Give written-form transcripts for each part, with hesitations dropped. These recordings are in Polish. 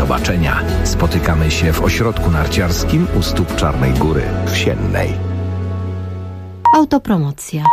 zobaczenia. Spotykamy się w ośrodku narciarskim u stóp Czarnej Góry w Siennej. Autopromocja.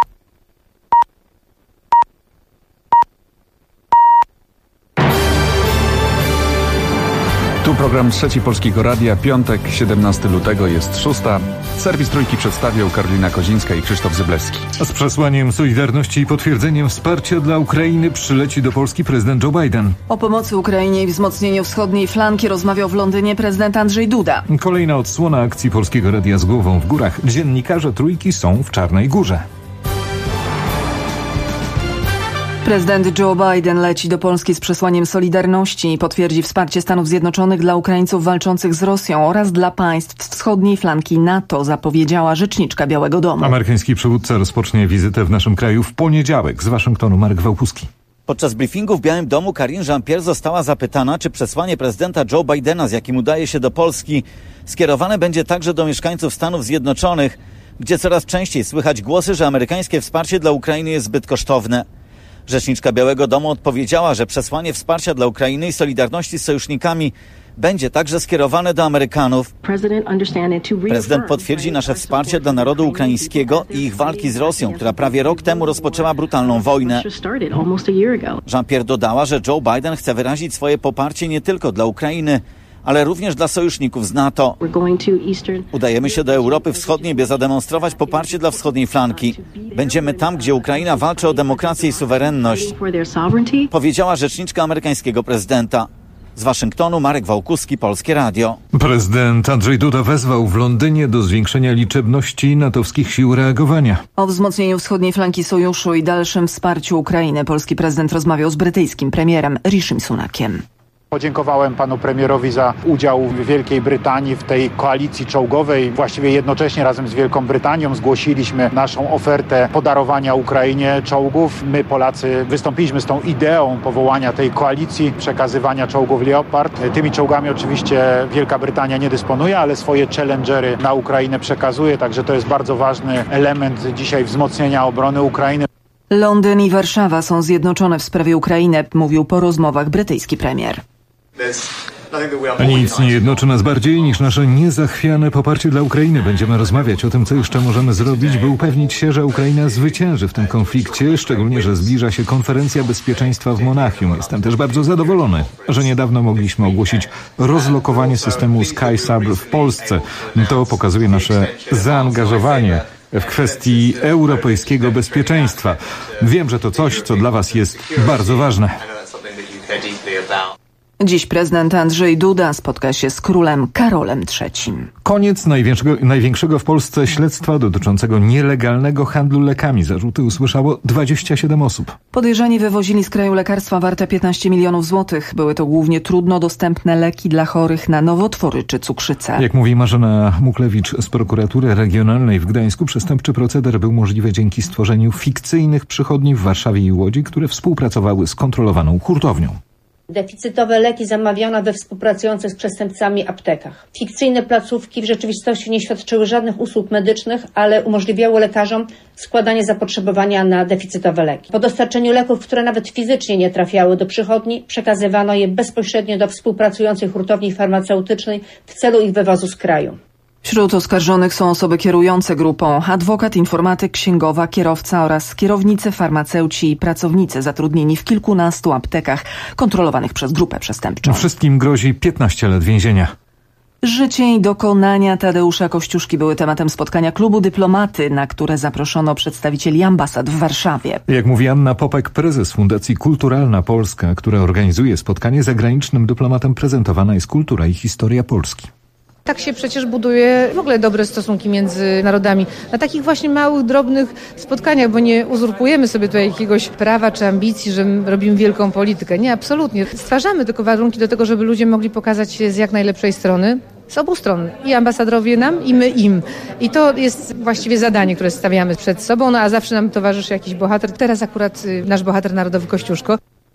Tu program Trzeci Polskiego Radia, piątek, 17 lutego, jest 6. Serwis Trójki przedstawią Karolina Kozińska i Krzysztof Zyblewski. Z przesłaniem solidarności i potwierdzeniem wsparcia dla Ukrainy przyleci do Polski prezydent Joe Biden. O pomocy Ukrainie i wzmocnieniu wschodniej flanki rozmawiał w Londynie prezydent Andrzej Duda. Kolejna odsłona akcji Polskiego Radia z głową w górach. Dziennikarze Trójki są w Czarnej Górze. Prezydent Joe Biden leci do Polski z przesłaniem solidarności i potwierdzi wsparcie Stanów Zjednoczonych dla Ukraińców walczących z Rosją oraz dla państw wschodniej flanki NATO, zapowiedziała rzeczniczka Białego Domu. Amerykański przywódca rozpocznie wizytę w naszym kraju w poniedziałek. Z Waszyngtonu Marek Wałkuski. Podczas briefingu w Białym Domu Karine Jean-Pierre została zapytana, czy przesłanie prezydenta Joe Bidena, z jakim udaje się do Polski, skierowane będzie także do mieszkańców Stanów Zjednoczonych, gdzie coraz częściej słychać głosy, że amerykańskie wsparcie dla Ukrainy jest zbyt kosztowne. Rzeczniczka Białego Domu odpowiedziała, że przesłanie wsparcia dla Ukrainy i solidarności z sojusznikami będzie także skierowane do Amerykanów. Prezydent potwierdzi nasze wsparcie dla narodu ukraińskiego i ich walki z Rosją, która prawie rok temu rozpoczęła brutalną wojnę. Jean-Pierre dodała, że Joe Biden chce wyrazić swoje poparcie nie tylko dla Ukrainy, ale również dla sojuszników z NATO. Udajemy się do Europy Wschodniej, by zademonstrować poparcie dla wschodniej flanki. Będziemy tam, gdzie Ukraina walczy o demokrację i suwerenność, powiedziała rzeczniczka amerykańskiego prezydenta. Z Waszyngtonu Marek Wałkuski, Polskie Radio. Prezydent Andrzej Duda wezwał w Londynie do zwiększenia liczebności natowskich sił reagowania. O wzmocnieniu wschodniej flanki sojuszu i dalszym wsparciu Ukrainy polski prezydent rozmawiał z brytyjskim premierem Rishim Sunakiem. Podziękowałem panu premierowi za udział w Wielkiej Brytanii w tej koalicji czołgowej. Właściwie jednocześnie razem z Wielką Brytanią zgłosiliśmy naszą ofertę podarowania Ukrainie czołgów. My, Polacy, wystąpiliśmy z tą ideą powołania tej koalicji, przekazywania czołgów Leopard. Tymi czołgami oczywiście Wielka Brytania nie dysponuje, ale swoje Challengery na Ukrainę przekazuje, także to jest bardzo ważny element dzisiaj wzmocnienia obrony Ukrainy. Londyn i Warszawa są zjednoczone w sprawie Ukrainy, mówił po rozmowach brytyjski premier. Nic nie jednoczy nas bardziej niż nasze niezachwiane poparcie dla Ukrainy. Będziemy rozmawiać o tym, co jeszcze możemy zrobić, by upewnić się, że Ukraina zwycięży w tym konflikcie, szczególnie, że zbliża się konferencja bezpieczeństwa w Monachium. Jestem też bardzo zadowolony, że niedawno mogliśmy ogłosić rozlokowanie systemu SkySab w Polsce. To pokazuje nasze zaangażowanie w kwestii europejskiego bezpieczeństwa. Wiem, że to coś, co dla Was jest bardzo ważne. Dziś prezydent Andrzej Duda spotka się z królem Karolem III. Koniec największego w Polsce śledztwa dotyczącego nielegalnego handlu lekami. Zarzuty usłyszało 27 osób. Podejrzani wywozili z kraju lekarstwa warte 15 milionów złotych. Były to głównie trudno dostępne leki dla chorych na nowotwory czy cukrzycę. Jak mówi Marzena Muklewicz z prokuratury regionalnej w Gdańsku, przestępczy proceder był możliwy dzięki stworzeniu fikcyjnych przychodni w Warszawie i Łodzi, które współpracowały z kontrolowaną hurtownią. Deficytowe leki zamawiano we współpracujących z przestępcami aptekach. Fikcyjne placówki w rzeczywistości nie świadczyły żadnych usług medycznych, ale umożliwiały lekarzom składanie zapotrzebowania na deficytowe leki. Po dostarczeniu leków, które nawet fizycznie nie trafiały do przychodni, przekazywano je bezpośrednio do współpracującej hurtowni farmaceutycznej w celu ich wywozu z kraju. Wśród oskarżonych są osoby kierujące grupą: adwokat, informatyk, księgowa, kierowca oraz kierownicy, farmaceuci i pracownicy zatrudnieni w kilkunastu aptekach kontrolowanych przez grupę przestępczą. Wszystkim grozi 15 lat więzienia. Życie i dokonania Tadeusza Kościuszki były tematem spotkania klubu Dyplomaty, na które zaproszono przedstawicieli ambasad w Warszawie. Jak mówi Anna Popek, prezes Fundacji Kulturalna Polska, która organizuje spotkanie, zagranicznym dyplomatem prezentowana jest kultura i historia Polski. Tak się przecież buduje w ogóle dobre stosunki między narodami. Na takich właśnie małych, drobnych spotkaniach, bo nie uzurpujemy sobie tutaj jakiegoś prawa czy ambicji, że robimy wielką politykę. Nie, absolutnie. Stwarzamy tylko warunki do tego, żeby ludzie mogli pokazać się z jak najlepszej strony. Z obu stron. I ambasadorowie nam, i my im. I to jest właściwie zadanie, które stawiamy przed sobą, no a zawsze nam towarzyszy jakiś bohater. Teraz akurat nasz bohater narodowy Kościuszko.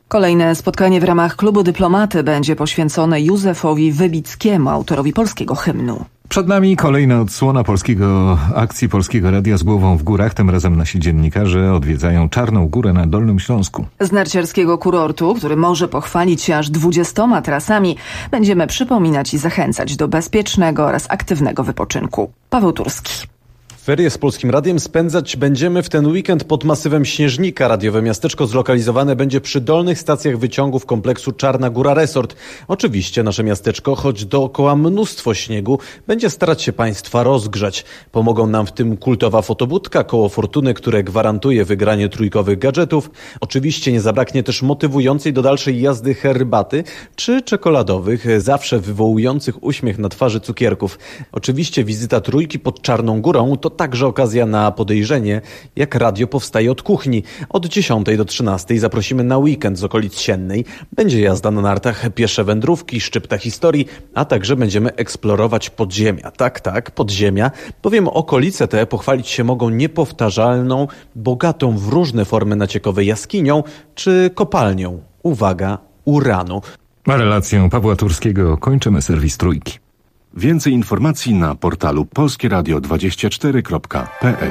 Kolejne spotkanie w ramach Klubu Dyplomaty będzie poświęcone Józefowi Wybickiemu, autorowi polskiego hymnu. Przed nami kolejna odsłona akcji Polskiego Radia z głową w górach. Tym razem nasi dziennikarze odwiedzają Czarną Górę na Dolnym Śląsku. Z narciarskiego kurortu, który może pochwalić się aż 20 trasami, będziemy przypominać i zachęcać do bezpiecznego oraz aktywnego wypoczynku. Paweł Turski. Ferie z Polskim Radiem spędzać będziemy w ten weekend pod masywem Śnieżnika. Radiowe miasteczko zlokalizowane będzie przy dolnych stacjach wyciągów kompleksu Czarna Góra Resort. Oczywiście nasze miasteczko, choć dookoła mnóstwo śniegu, będzie starać się Państwa rozgrzać. Pomogą nam w tym kultowa fotobudka, koło fortuny, które gwarantuje wygranie trójkowych gadżetów. Oczywiście nie zabraknie też motywującej do dalszej jazdy herbaty czy czekoladowych, zawsze wywołujących uśmiech na twarzy cukierków. Oczywiście wizyta trójki pod Czarną Górą to także okazja na podejrzenie, jak radio powstaje od kuchni. Od 10 do 13 zaprosimy na weekend z okolic Siennej. Będzie jazda na nartach, piesze wędrówki, szczypta historii, a także będziemy eksplorować podziemia. Tak, podziemia, bowiem okolice te pochwalić się mogą niepowtarzalną, bogatą w różne formy naciekowe jaskinią czy kopalnią. Uwaga, uranu. A relację Pawła Turskiego kończymy serwis Trójki. Więcej informacji na portalu polskieradio24.pl.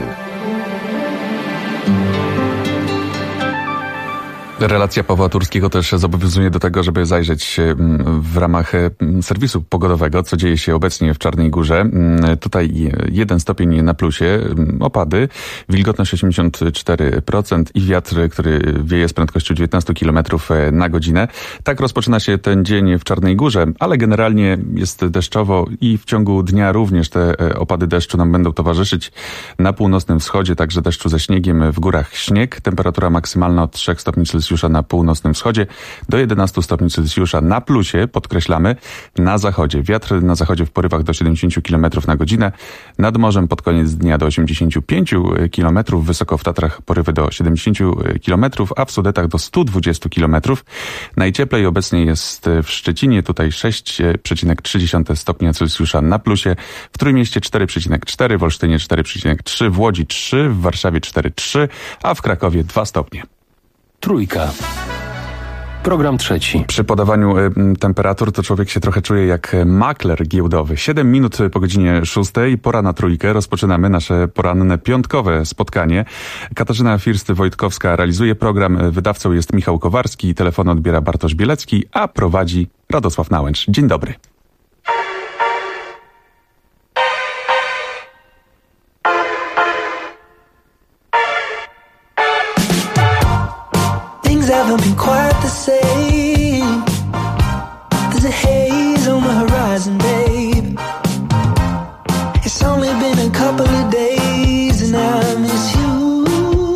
Relacja Pawła Turskiego też zobowiązuje do tego, żeby zajrzeć w ramach serwisu pogodowego, co dzieje się obecnie w Czarnej Górze. Tutaj 1 stopień na plusie, opady, wilgotność 84% i wiatr, który wieje z prędkością 19 km na godzinę. Tak rozpoczyna się ten dzień w Czarnej Górze, ale generalnie jest deszczowo i w ciągu dnia również te opady deszczu nam będą towarzyszyć. Na północnym wschodzie także deszczu ze śniegiem, w górach śnieg, temperatura maksymalna od 3 stopni Celsjusza na północnym wschodzie do 11 stopni Celsjusza na plusie, podkreślamy, na zachodzie. Wiatr na zachodzie w porywach do 70 km na godzinę, nad morzem pod koniec dnia do 85 km, wysoko w Tatrach porywy do 70 km, a w Sudetach do 120 km. Najcieplej obecnie jest w Szczecinie, tutaj 6,3 stopnia Celsjusza na plusie, w Trójmieście 4,4, w Olsztynie 4,3, w Łodzi 3, w Warszawie 4,3, a w Krakowie 2 stopnie. Trójka. Program trzeci. Przy podawaniu temperatur to człowiek się trochę czuje jak makler giełdowy. 7 minut po godzinie 6, pora na Trójkę. Rozpoczynamy nasze poranne piątkowe spotkanie. Katarzyna First-Wojtkowska realizuje program. Wydawcą jest Michał Kowarski. Telefon odbiera Bartosz Bielecki, a prowadzi Radosław Nałęcz. Dzień dobry. Haven't been quite the same. There's a haze on the horizon, babe. It's only been a couple of days and I miss you.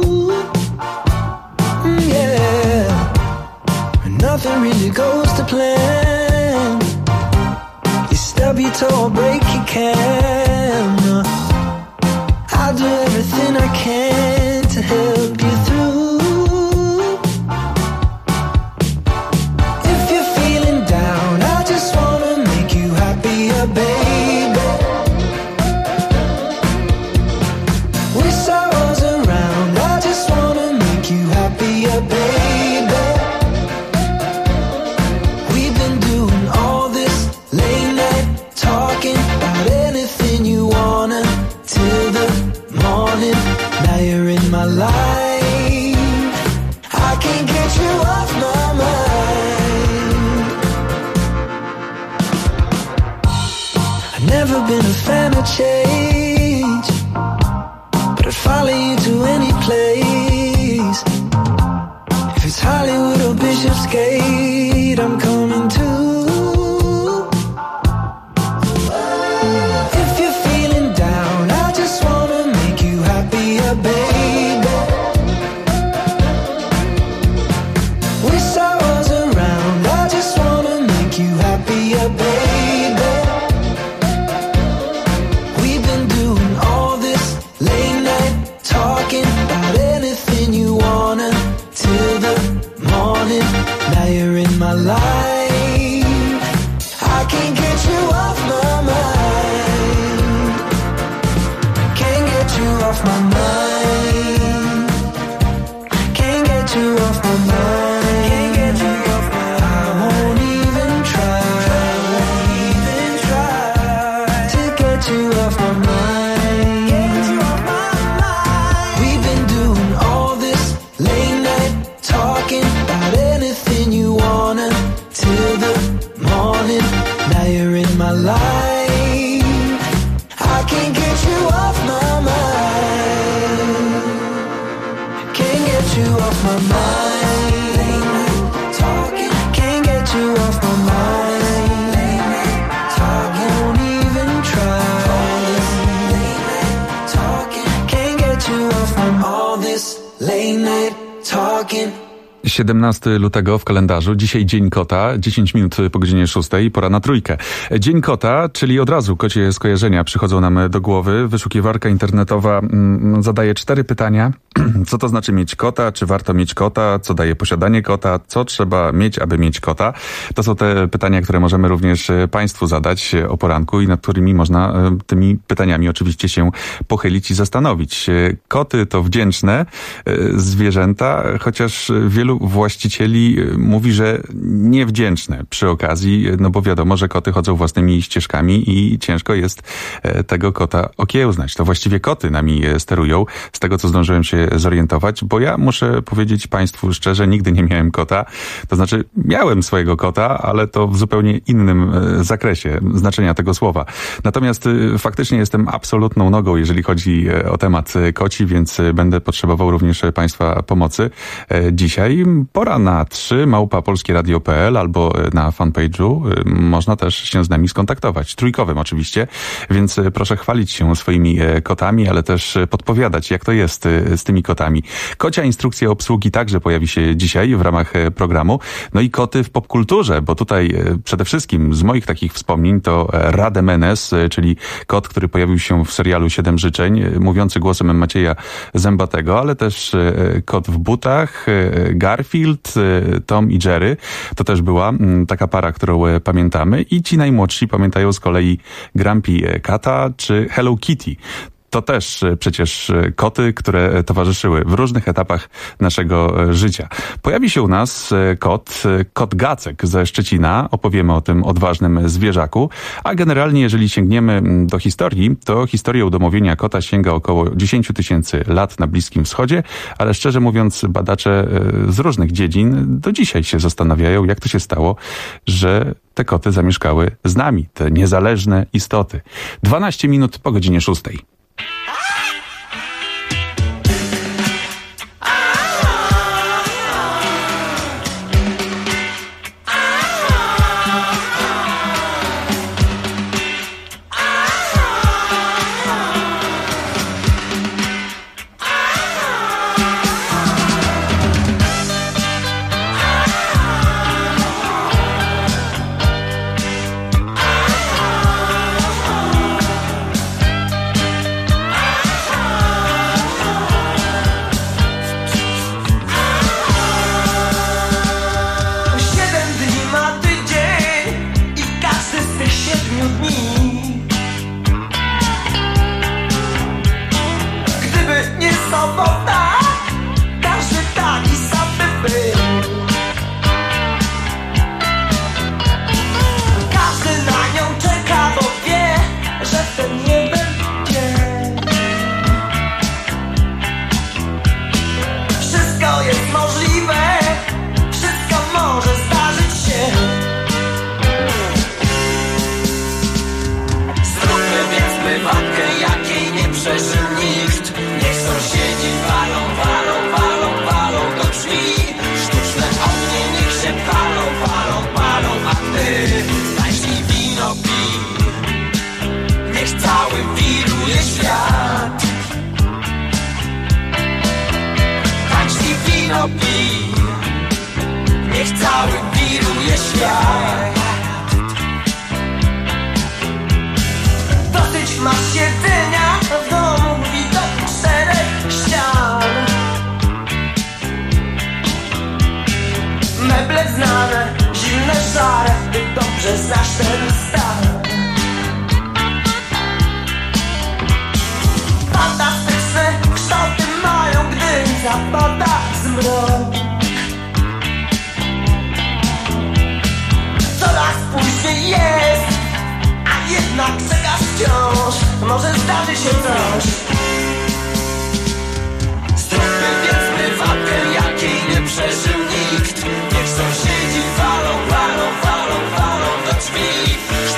Yeah. And nothing really goes to plan. You stub your toe or break your camera. I'll do everything I can to help you through. Been a fan of change, but I'd follow you to any place. If it's Hollywood or Bishopsgate, I'm coming too. If you're feeling down, I just wanna make you happier, baby. Wish I was around, I just wanna make you happier, baby. My life, I can't get you off my mind. Can't get you off my mind. Can't get you off my mind. Can't get Now you're in my life. I can't get you off my mind. Can't get you off my mind. Late night talking. Can't get you off my mind. Late night talking. Won't even try. Late night talking. Can't get you off from all this late night talking. 17 lutego w kalendarzu, dzisiaj Dzień Kota, 10 minut po godzinie 6, pora na trójkę. Dzień Kota, czyli od razu kocie skojarzenia przychodzą nam do głowy. Wyszukiwarka internetowa zadaje 4 pytania. Co to znaczy mieć kota? Czy warto mieć kota? Co daje posiadanie kota? Co trzeba mieć, aby mieć kota? To są te pytania, które możemy również Państwu zadać o poranku i nad którymi można tymi pytaniami oczywiście się pochylić i zastanowić. Koty to wdzięczne zwierzęta, chociaż wielu właścicieli mówi, że niewdzięczne przy okazji, no bo wiadomo, że koty chodzą własnymi ścieżkami i ciężko jest tego kota okiełznać. To właściwie koty nami sterują, z tego co zdążyłem się zorientować, bo ja muszę powiedzieć Państwu szczerze, nigdy nie miałem kota. To znaczy miałem swojego kota, ale to w zupełnie innym zakresie znaczenia tego słowa. Natomiast faktycznie jestem absolutną nogą, jeżeli chodzi o temat koci, więc będę potrzebował również Państwa pomocy. Dzisiaj pora na 3@polskieradio.pl albo na fanpage'u. Można też się z nami skontaktować. Trójkowym oczywiście, więc proszę chwalić się swoimi kotami, ale też podpowiadać, jak to jest z tymi kotami. Kocia instrukcja obsługi także pojawi się dzisiaj w ramach programu. No i koty w popkulturze, bo tutaj przede wszystkim z moich takich wspomnień to Rademenes, czyli kot, który pojawił się w serialu 7 życzeń, mówiący głosem Macieja Zębatego, ale też Kot w butach, Garfield, Tom i Jerry. To też była taka para, którą pamiętamy. I ci najmłodsi pamiętają z kolei Grumpy Cata czy Hello Kitty. To też przecież koty, które towarzyszyły w różnych etapach naszego życia. Pojawi się u nas kot Gacek ze Szczecina. Opowiemy o tym odważnym zwierzaku. A generalnie, jeżeli sięgniemy do historii, to historia udomowienia kota sięga około 10 000 lat na Bliskim Wschodzie, ale szczerze mówiąc, badacze z różnych dziedzin do dzisiaj się zastanawiają, jak to się stało, że te koty zamieszkały z nami, te niezależne istoty. 12 minut po godzinie 6. Niech cały wiruje świat. Dosyć masz jedzenia w domu, widok 4 ścian. Meble znane, zimne, szare, ty dobrze znasz ten stan. Fantastyczne kształty mają, gdy zapada zmrok. Coraz później jest, a jednak czekasz wciąż. Może zdarzy się coś. Zróbmy więc prywatkę, jakiej nie przeżył nikt. Niech sąsiedzi walą, walą, walą, walą do drzwi.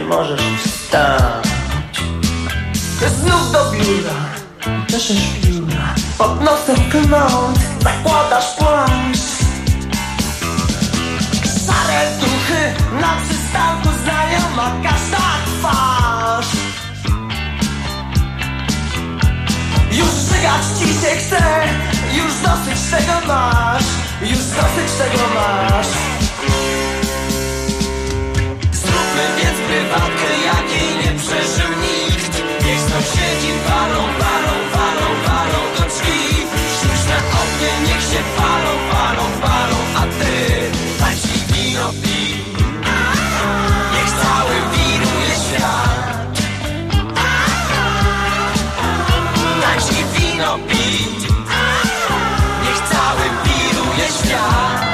możesz wstać. Znów do biura, czeszesz pióra, pod nosem kmąt, zakładasz płaszcz. Szare duchy, na przystanku znajoma każda twarz. Już żygać ci się chce, już dosyć tego masz, już dosyć tego masz. Zróbmy więc prywatkę, jakiej nie przeżył nikt. Niech sąsiedzi walą, walą, walą, walą do drzwi. Sztuczne ognie niech się walą, walą, walą, a ty tańczy wino pij. Niech cały wiruje świat. Tańczy wino pij. Niech cały wiruje świat.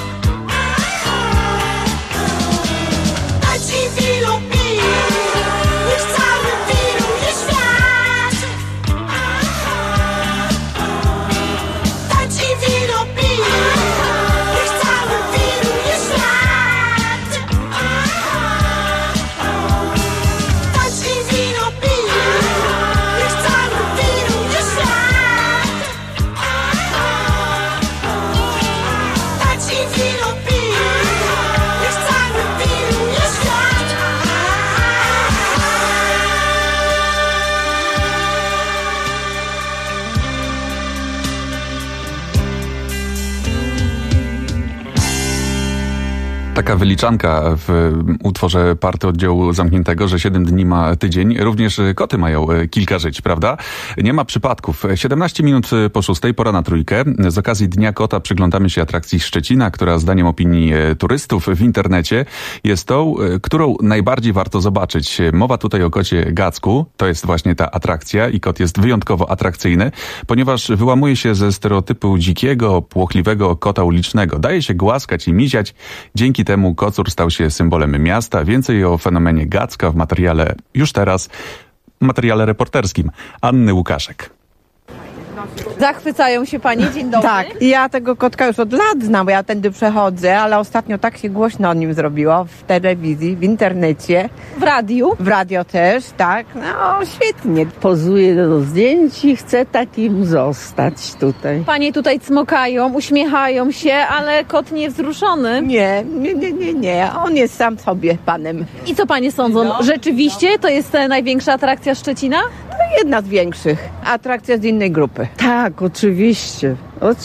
Tańczy wino pij. Niech cały wiruje świat. Tańczy wino pij. Niech cały wiruje świat. Tańczy wino pij. Niech cały wiruje świat. Tańczy wino pij. Niech cały wiruje świat. Taka wyliczanka w utworze Party Oddziału Zamkniętego, że 7 dni ma tydzień. Również koty mają kilka żyć, prawda? Nie ma przypadków. 17 minut po 6, pora na trójkę. Z okazji Dnia Kota przyglądamy się atrakcji Szczecina, która zdaniem opinii turystów w internecie jest tą, którą najbardziej warto zobaczyć. Mowa tutaj o kocie Gacku. To jest właśnie ta atrakcja i kot jest wyjątkowo atrakcyjny, ponieważ wyłamuje się ze stereotypu dzikiego, płochliwego kota ulicznego. Daje się głaskać i miziać. Dzięki temu kocur stał się symbolem miasta. Więcej o fenomenie Gacka w materiale już teraz, materiale reporterskim Anny Łukaszek. Zachwycają się Pani? Dzień dobry. Tak, ja tego kotka już od lat znam, bo ja tędy przechodzę, ale ostatnio tak się głośno o nim zrobiło w telewizji, w internecie. W radiu? W radio też, tak. No świetnie. Pozuje do zdjęć i chce takim zostać tutaj. Panie tutaj cmokają, uśmiechają się, ale kot niewzruszony. Nie. On jest sam sobie panem. I co Panie sądzą? Rzeczywiście to jest największa atrakcja Szczecina? To jedna z większych. Atrakcja z innej grupy. Tak, oczywiście.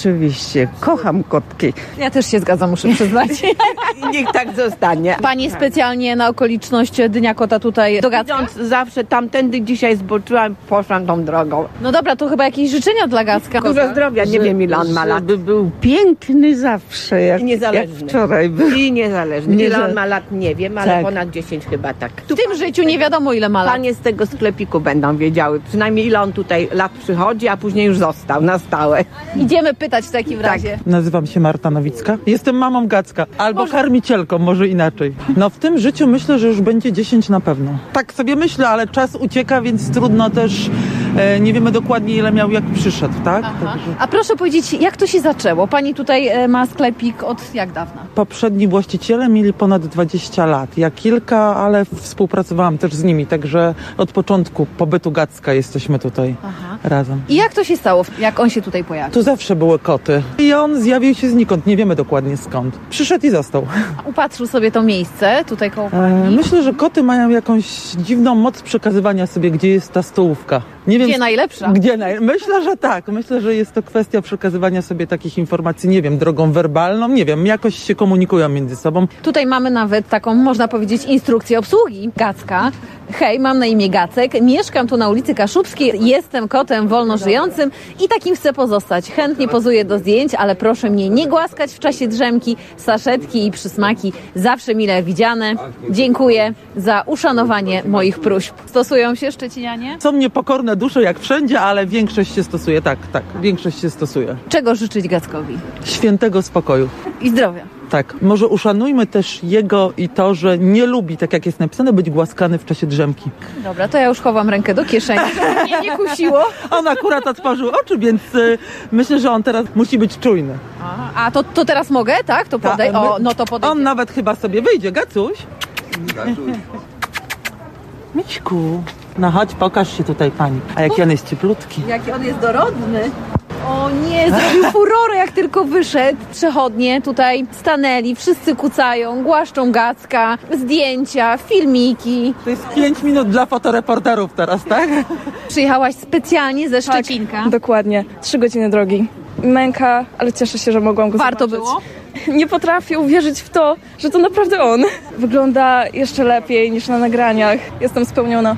Kocham kotki. Ja też się zgadzam, muszę przyznać. Niech tak zostanie. Pani specjalnie na okoliczność Dnia Kota tutaj do Gacka? Zawsze tamtędy dzisiaj zboczyłam, poszłam tą drogą. No dobra, to chyba jakieś życzenia dla Gacka. Dużo zdrowia, nie wiem ile on ma lat. Żeby był piękny zawsze, jak wczoraj był. I niezależny. Ile on ma lat, nie wiem, ale tak. Ponad 10 chyba tak. W tym życiu nie wiadomo ile ma lat. Panie z tego sklepiku będą wiedziały, przynajmniej ile on tutaj lat przychodzi, a później już został na stałe. Idziemy pytać w takim razie. Nazywam się Marta Nowicka. Jestem mamą Gacka. Albo karmicielką, może inaczej. No w tym życiu myślę, że już będzie 10 na pewno. Tak sobie myślę, ale czas ucieka, więc trudno też, nie wiemy dokładnie ile miał, jak przyszedł, tak? Także... A proszę powiedzieć, jak to się zaczęło? Pani tutaj ma sklepik od jak dawna? Poprzedni właściciele mieli ponad 20 lat. Ja kilka, ale współpracowałam też z nimi, także od początku pobytu Gacka jesteśmy tutaj razem. I jak to się stało? Jak on się tutaj pojawił? Tu zawsze były koty. I on zjawił się znikąd, nie wiemy dokładnie skąd. Przyszedł i został. Upatrzył sobie to miejsce tutaj koło pani? Myślę, że koty mają jakąś dziwną moc przekazywania sobie, gdzie jest ta stołówka. Nie wiem, najlepsza? Myślę, że tak. Myślę, że jest to kwestia przekazywania sobie takich informacji, nie wiem, drogą werbalną, nie wiem, jakoś się komunikują między sobą. Tutaj mamy nawet taką, można powiedzieć, instrukcję obsługi Gacka. Hej, mam na imię Gacek, mieszkam tu na ulicy Kaszubskiej, jestem kotem wolno żyjącym i takim chcę pozostać. Chętnie pozuję do zdjęć, ale proszę mnie nie głaskać w czasie drzemki, saszetki i przysmaki zawsze mile widziane. Dziękuję za uszanowanie moich próśb. Stosują się szczecinianie? Są niepokorne dusze jak wszędzie, ale większość się stosuje, tak, większość się stosuje. Czego życzyć Gackowi? Świętego spokoju. I zdrowia. Tak, może uszanujmy też jego i to, że nie lubi, tak jak jest napisane, być głaskany w czasie drzemki. Dobra, to ja już chowam rękę do kieszeni, żeby mnie nie kusiło. On akurat otworzył oczy, więc myślę, że on teraz musi być czujny. A to teraz mogę, tak? To podaj. O, no to podaj. On nawet chyba sobie wyjdzie, Gacuś. Wojtku, no chodź, pokaż się tutaj pani. A jaki on jest cieplutki. Jaki on jest dorodny. O nie, zrobił furorę jak tylko wyszedł. Przechodnie tutaj stanęli, wszyscy kucają, głaszczą Gacka, zdjęcia, filmiki. To jest 5 minut dla fotoreporterów teraz, tak? Przyjechałaś specjalnie ze Szczecinka. Tak, dokładnie. 3 godziny drogi. Męka, ale cieszę się, że mogłam go Warto zobaczyć. było? Nie potrafię uwierzyć w to, że to naprawdę on. Wygląda jeszcze lepiej niż na nagraniach. Jestem spełniona.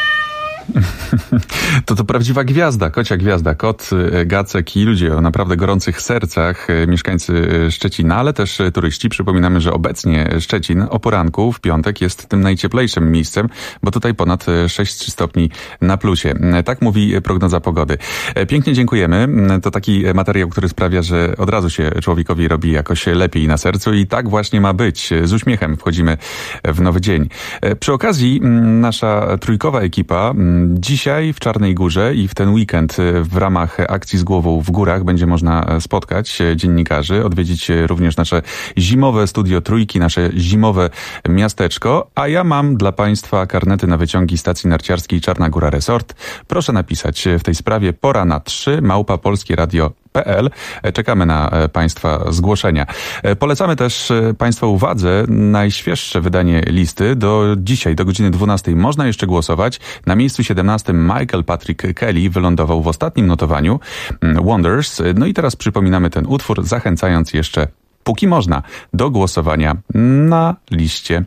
To prawdziwa gwiazda, kocia gwiazda. Kot, Gacek i ludzie o naprawdę gorących sercach, mieszkańcy Szczecina, ale też turyści. Przypominamy, że obecnie Szczecin o poranku w piątek jest tym najcieplejszym miejscem, bo tutaj ponad 6 stopni na plusie. Tak mówi prognoza pogody. Pięknie dziękujemy. To taki materiał, który sprawia, że od razu się człowiekowi robi jakoś lepiej na sercu i tak właśnie ma być. Z uśmiechem wchodzimy w nowy dzień. Przy okazji nasza trójkowa ekipa dzisiaj w Czarnej Górze i w ten weekend w ramach akcji Z głową w górach będzie można spotkać dziennikarzy, odwiedzić również nasze zimowe studio Trójki, nasze zimowe miasteczko, a ja mam dla Państwa karnety na wyciągi stacji narciarskiej Czarna Góra Resort. Proszę napisać w tej sprawie pora na 3@polskieradio.pl. Czekamy na Państwa zgłoszenia. Polecamy też Państwa uwadze najświeższe wydanie listy. Do dzisiaj, do godziny 12 można jeszcze głosować. Na miejscu 17 Michael Patrick Kelly wylądował w ostatnim notowaniu Wonders. No i teraz przypominamy ten utwór, zachęcając jeszcze, póki można, do głosowania na liście.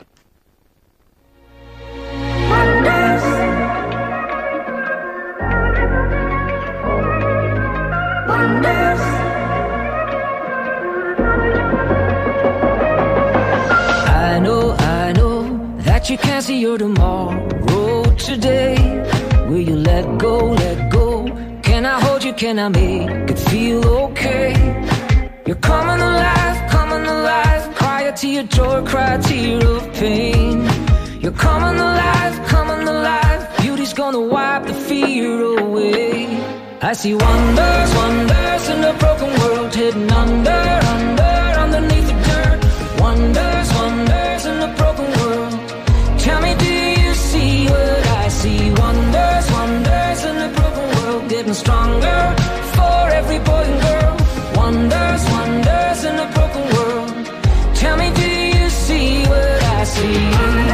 You can't see your tomorrow today. Will you let go, let go? Can I hold you, can I make it feel okay? You're coming alive, cry a tear of joy, cry a tear of pain. You're coming alive, beauty's gonna wipe the fear away. I see wonders, wonders in a broken world, hidden under, underneath the dirt. Wonders, wonders in a broken world. Tell me, do you see what I see? Wonders, wonders in a broken world, getting stronger for every boy and girl. Wonders, wonders in a broken world. Tell me, do you see what I see?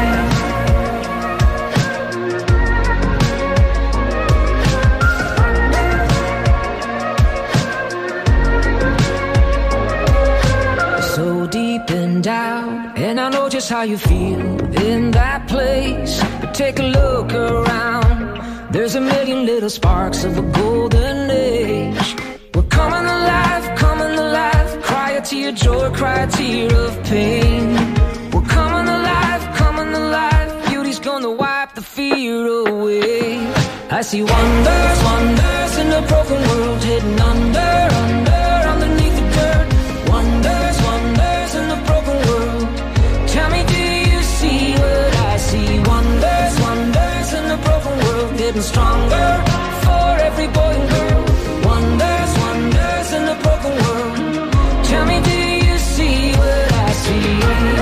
So deep and out, and I know just how you feel in that place. But take a look around, there's a million little sparks of a golden age. We're coming alive, cry a tear of joy, cry a tear of pain. We're coming alive, beauty's gonna wipe the fear away. I see wonders, wonders in a broken world, hidden under, underneath the dirt. Wonders, wonders in a broken world. Tell me, do you see what I see? Wonders, wonders in a broken world, getting stronger for every boy and girl. Wonders, wonders in a broken world. Tell me, do you see what I see?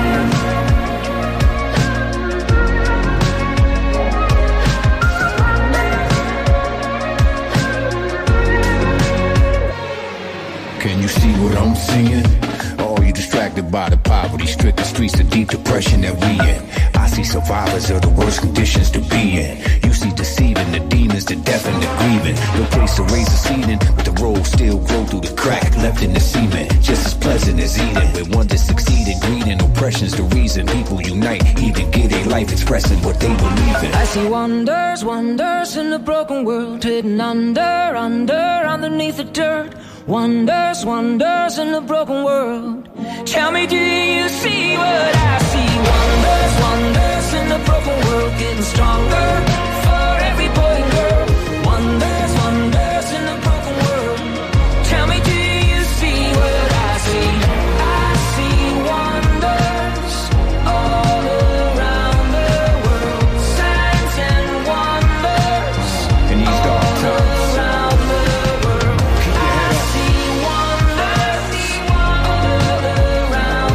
Can you see what I'm seeing? Or are you distracted by the poverty-stricken streets, the deep depression that we in? I see survivors of the worst conditions to be in. You see deceiving, the demons, the death and the grieving. No place to raise a seeding, but the road still grow through the crack left in the cement. Just as pleasant as eating. When one just succeeded, greed and oppression's the reason people unite, even give their life expressing what they believe in. I see wonders, wonders in a broken world, hidden under, underneath the dirt. Wonders, wonders in a broken world. Tell me, do you see what I see? Wonders, wonders in a broken world, getting stronger for every boy and girl. Wonders, wonders in a broken world. Tell me, do you see what I see? I see wonders all around the world. Signs and wonders. In these dark times.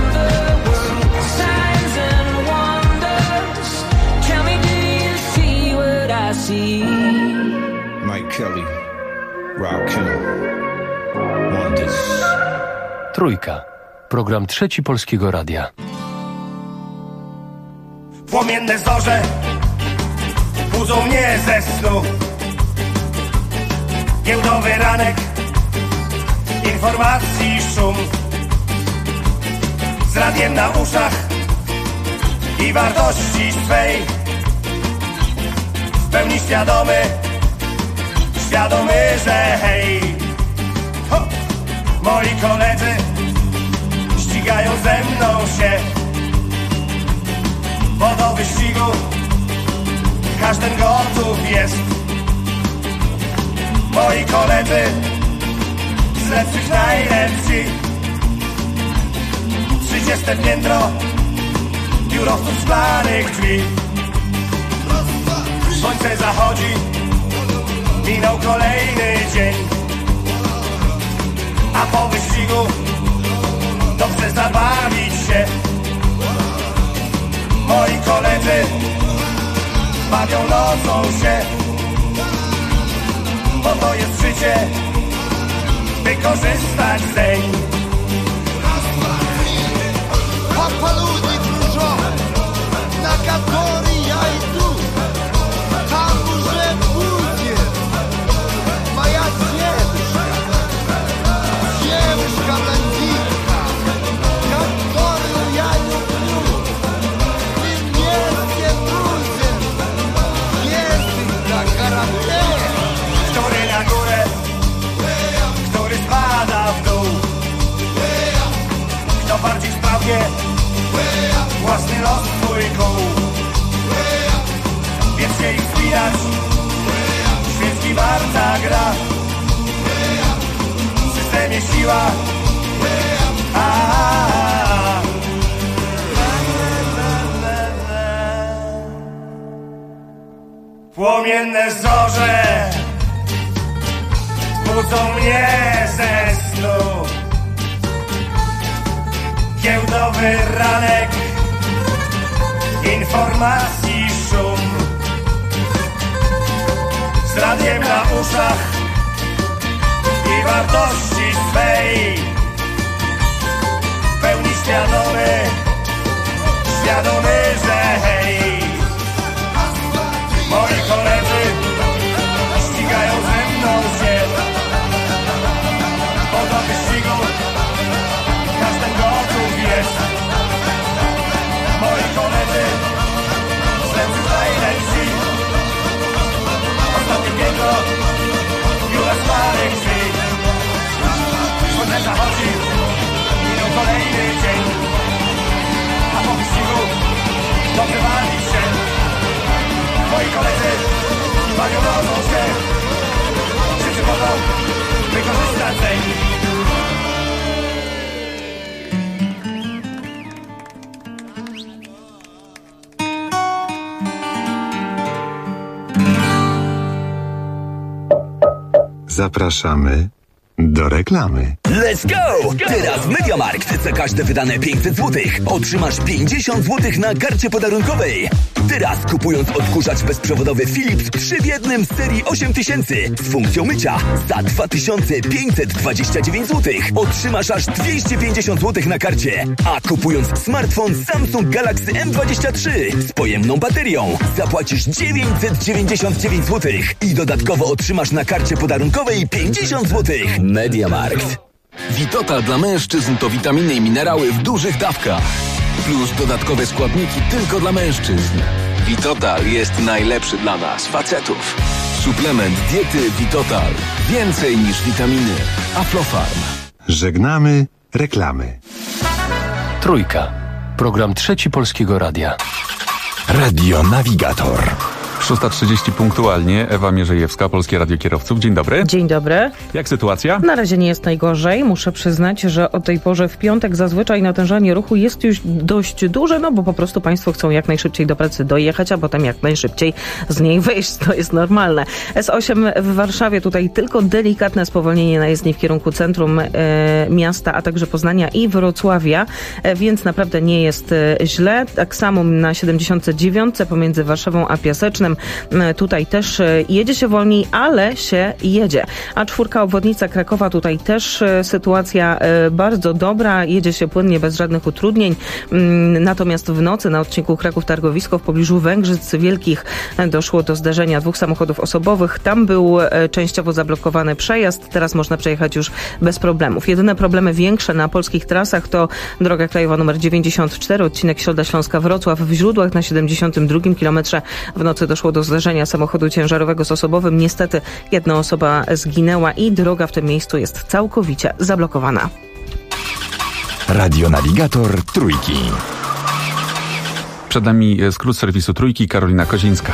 Signs and wonders. Tell me, do you see see. Mike Kelly, Rob Kim, Wonders. Trójka. Program Trzeci Polskiego Radia. Płomienne zorze budzą mnie ze snu. Giełdowy ranek, informacji szum. Z radiem na uszach i wartości swej. W pełni świadomy, że hej, ho, moi koledzy ścigają ze mną się. Bo do wyścigu każdy gotów jest. Moi koledzy z lepszych najlepsi. 30 piętro biurowców szklanych drzwi. Słońce zachodzi, minął kolejny dzień. A po wyścigu dobrze zabawić się. Moi koledzy bawią nocą się. Bo to jest życie, by korzystać zeń. Papa ludzi dużo, na kategorii ja idu. Tam уже будет моя девушка блондинка, которую я люблю. Мы вместе друзья, ездим на корабле. Który na górę, który spada w dół. Kto bardziej sprawnie własny los swój kół. Wiecznie ich wspinać, świecki warta gra. W systemie siła, Płomienne zorze budzą mnie ze snu. Giełdowy ranek, informacji szum. Z radiem na uszach i wartości swej. W pełni świadomy, że hej. Moi koledzy ścigają ze mną się. Bo do wyścigu każdy gotów jest. Moi koledzy z lepszych najlepsi. Ostatnie piętro biura smarych drzwi. Słońce zachodzi, minął kolejny dzień. A po wyścigu dobrze bawić się. Moi koledzy bawią nocą się. Życie po to, by korzystać zeń. Zapraszamy do reklamy. Let's go! Teraz MediaMarkt. Za każde wydane 500 zł otrzymasz 50 zł na karcie podarunkowej. Teraz kupując odkurzacz bezprzewodowy Philips 3 w 1 z serii 8000 z funkcją mycia za 2529 zł otrzymasz aż 250 zł na karcie. A kupując smartfon Samsung Galaxy M23 z pojemną baterią zapłacisz 999 zł i dodatkowo otrzymasz na karcie podarunkowej 50 zł. MediaMarkt. Vitotal dla mężczyzn to witaminy i minerały w dużych dawkach. Plus dodatkowe składniki tylko dla mężczyzn. Vitotal jest najlepszy dla nas, facetów. Suplement diety Vitotal. Więcej niż witaminy. Aflofarm. Żegnamy reklamy. Trójka. Program Trzeci Polskiego Radia. Radio Navigator. 6:30 punktualnie. Ewa Mierzejewska, Polskie Radio Kierowców. Dzień dobry. Dzień dobry. Jak sytuacja? Na razie nie jest najgorzej. Muszę przyznać, że o tej porze w piątek zazwyczaj natężenie ruchu jest już dość duże, no bo po prostu państwo chcą jak najszybciej do pracy dojechać, a potem jak najszybciej z niej wyjść. To jest normalne. S8 w Warszawie, tutaj tylko delikatne spowolnienie na jezdni w kierunku centrum miasta, a także Poznania i Wrocławia, więc naprawdę nie jest źle. Tak samo na 79 pomiędzy Warszawą a Piasecznem zatem tutaj też jedzie się wolniej, ale się jedzie. A 4 obwodnica Krakowa, tutaj też sytuacja bardzo dobra, jedzie się płynnie, bez żadnych utrudnień. Natomiast w nocy na odcinku Kraków-Targowisko w pobliżu Węgrzyc Wielkich doszło do zderzenia 2 samochodów osobowych. Tam był częściowo zablokowany przejazd. Teraz można przejechać już bez problemów. Jedyne problemy większe na polskich trasach to droga krajowa nr 94, odcinek Środa Śląska-Wrocław. W Źródłach na 72 kilometrze w nocy doszło do zderzenia samochodu ciężarowego z osobowym. Niestety 1 osoba zginęła i droga w tym miejscu jest całkowicie zablokowana. Radionawigator Trójki. Przed nami skrót serwisu Trójki, Karolina Kozińska.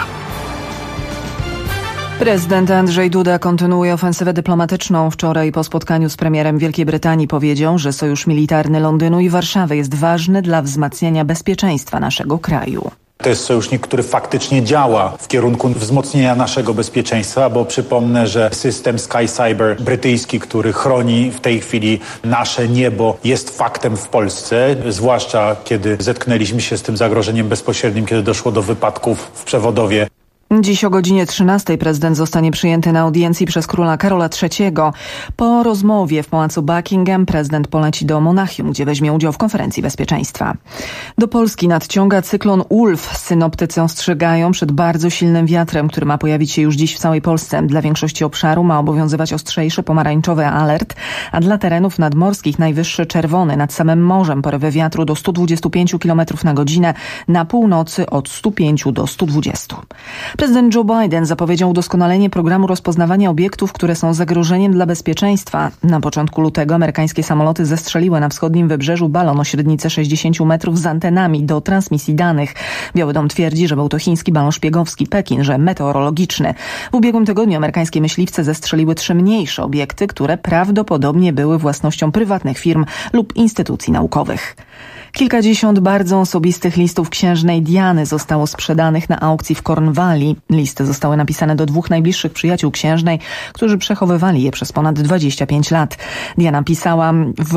Prezydent Andrzej Duda kontynuuje ofensywę dyplomatyczną. Wczoraj po spotkaniu z premierem Wielkiej Brytanii powiedział, że sojusz militarny Londynu i Warszawy jest ważny dla wzmacniania bezpieczeństwa naszego kraju. To jest sojusznik, który faktycznie działa w kierunku wzmocnienia naszego bezpieczeństwa, bo przypomnę, że system Sky Cyber brytyjski, który chroni w tej chwili nasze niebo, jest faktem w Polsce, zwłaszcza kiedy zetknęliśmy się z tym zagrożeniem bezpośrednim, kiedy doszło do wypadków w Przewodowie. Dziś o godzinie 13 prezydent zostanie przyjęty na audiencji przez króla Karola III. Po rozmowie w pałacu Buckingham prezydent poleci do Monachium, gdzie weźmie udział w konferencji bezpieczeństwa. Do Polski nadciąga cyklon Ulf. Synoptycy ostrzegają przed bardzo silnym wiatrem, który ma pojawić się już dziś w całej Polsce. Dla większości obszaru ma obowiązywać ostrzejszy pomarańczowy alert, a dla terenów nadmorskich najwyższy czerwony. Nad samym morzem porywy wiatru do 125 km na godzinę, na północy od 105 do 120. Prezydent Joe Biden zapowiedział udoskonalenie programu rozpoznawania obiektów, które są zagrożeniem dla bezpieczeństwa. Na początku lutego amerykańskie samoloty zestrzeliły na wschodnim wybrzeżu balon o średnicy 60 metrów z antenami do transmisji danych. Biały Dom twierdzi, że był to chiński balon szpiegowski, Pekin, że meteorologiczny. W ubiegłym tygodniu amerykańskie myśliwce zestrzeliły 3 mniejsze obiekty, które prawdopodobnie były własnością prywatnych firm lub instytucji naukowych. Kilkadziesiąt bardzo osobistych listów księżnej Diany zostało sprzedanych na aukcji w Cornwalli. Listy zostały napisane do 2 najbliższych przyjaciół księżnej, którzy przechowywali je przez ponad 25 lat. Diana pisała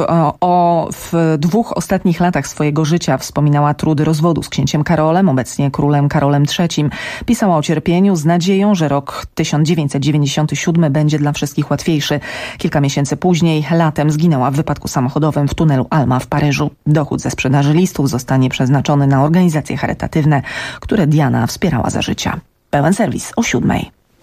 w 2 ostatnich latach swojego życia. Wspominała trudy rozwodu z księciem Karolem, obecnie królem Karolem III. Pisała o cierpieniu z nadzieją, że rok 1997 będzie dla wszystkich łatwiejszy. Kilka miesięcy później, latem, zginęła w wypadku samochodowym w tunelu Alma w Paryżu. Dochód ze sprzedaży listów zostanie przeznaczony na organizacje charytatywne, które Diana wspierała za życia. Pełen serwis o 7:00.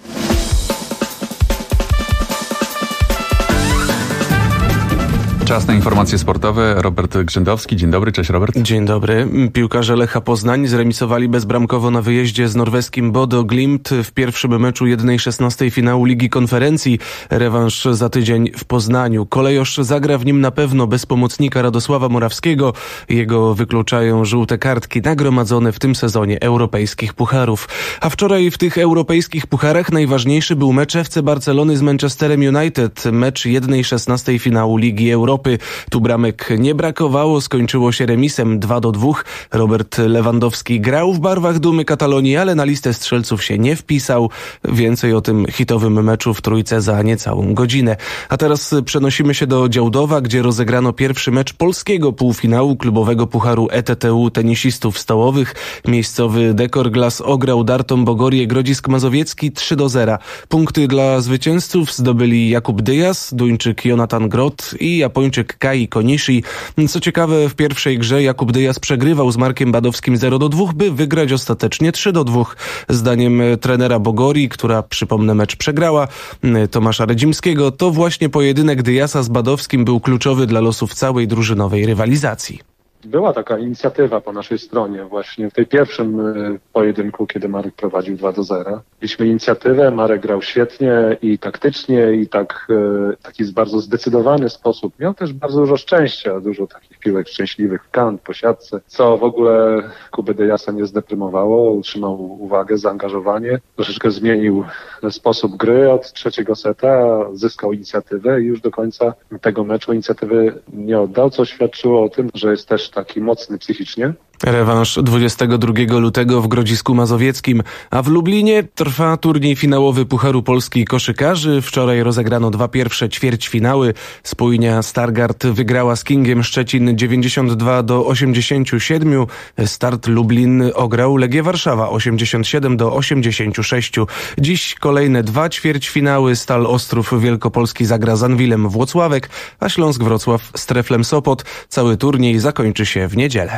Czas na informacje sportowe. Robert Grzędowski. Dzień dobry, cześć Robert. Dzień dobry. Piłkarze Lecha Poznań zremisowali bezbramkowo na wyjeździe z norweskim Bodo Glimt w pierwszym meczu 1/16 finału Ligi Konferencji. Rewanż za tydzień w Poznaniu. Kolejosz zagra w nim na pewno bez pomocnika Radosława Morawskiego. Jego wykluczają żółte kartki nagromadzone w tym sezonie europejskich pucharów. A wczoraj w tych europejskich pucharach najważniejszy był mecz FC Barcelony z Manchesterem United. Mecz 1/16 finału Ligi Europy. Tu bramek nie brakowało, skończyło się remisem 2-2. Robert Lewandowski grał w barwach dumy Katalonii, ale na listę strzelców się nie wpisał. Więcej o tym hitowym meczu w Trójce za niecałą godzinę. A teraz przenosimy się do Działdowa, gdzie rozegrano pierwszy mecz polskiego półfinału klubowego pucharu ETTU tenisistów stołowych. Miejscowy Dekor Glass ograł Dartom Bogorię Grodzisk Mazowiecki 3-0. Punkty dla zwycięzców zdobyli Jakub Dyjas, Duńczyk Jonathan Grot i Japończyk Kai Konishi. Co ciekawe, w pierwszej grze Jakub Dyjas przegrywał z Markiem Badowskim 0-2, by wygrać ostatecznie 3-2. Zdaniem trenera Bogorii, która, przypomnę, mecz przegrała, Tomasza Redzimskiego, to właśnie pojedynek Dyjasa z Badowskim był kluczowy dla losów całej drużynowej rywalizacji. Była taka inicjatywa po naszej stronie właśnie w tej pierwszym pojedynku, kiedy Marek prowadził 2-0. Mieliśmy inicjatywę, Marek grał świetnie i taktycznie i taki bardzo zdecydowany sposób. Miał też bardzo dużo szczęścia, dużo takich piłek szczęśliwych w kant, po siatce, co w ogóle Kubę Dyjasa nie zdeprymowało, utrzymał uwagę, zaangażowanie, troszeczkę zmienił sposób gry od trzeciego seta, zyskał inicjatywę i już do końca tego meczu inicjatywy nie oddał, co świadczyło o tym, że jest też taki mocny psychicznie. Rewanż 22 lutego w Grodzisku Mazowieckim, a w Lublinie trwa turniej finałowy Pucharu Polski koszykarzy. Wczoraj rozegrano 2 pierwsze ćwierćfinały. Spójnia Stargard wygrała z Kingiem Szczecin 92-87. Start Lublin ograł Legię Warszawa 87-86. Dziś kolejne 2 ćwierćfinały. Stal Ostrów Wielkopolski zagra z Anwilem Włocławek, a Śląsk Wrocław z Treflem Sopot. Cały turniej zakończy się w niedzielę.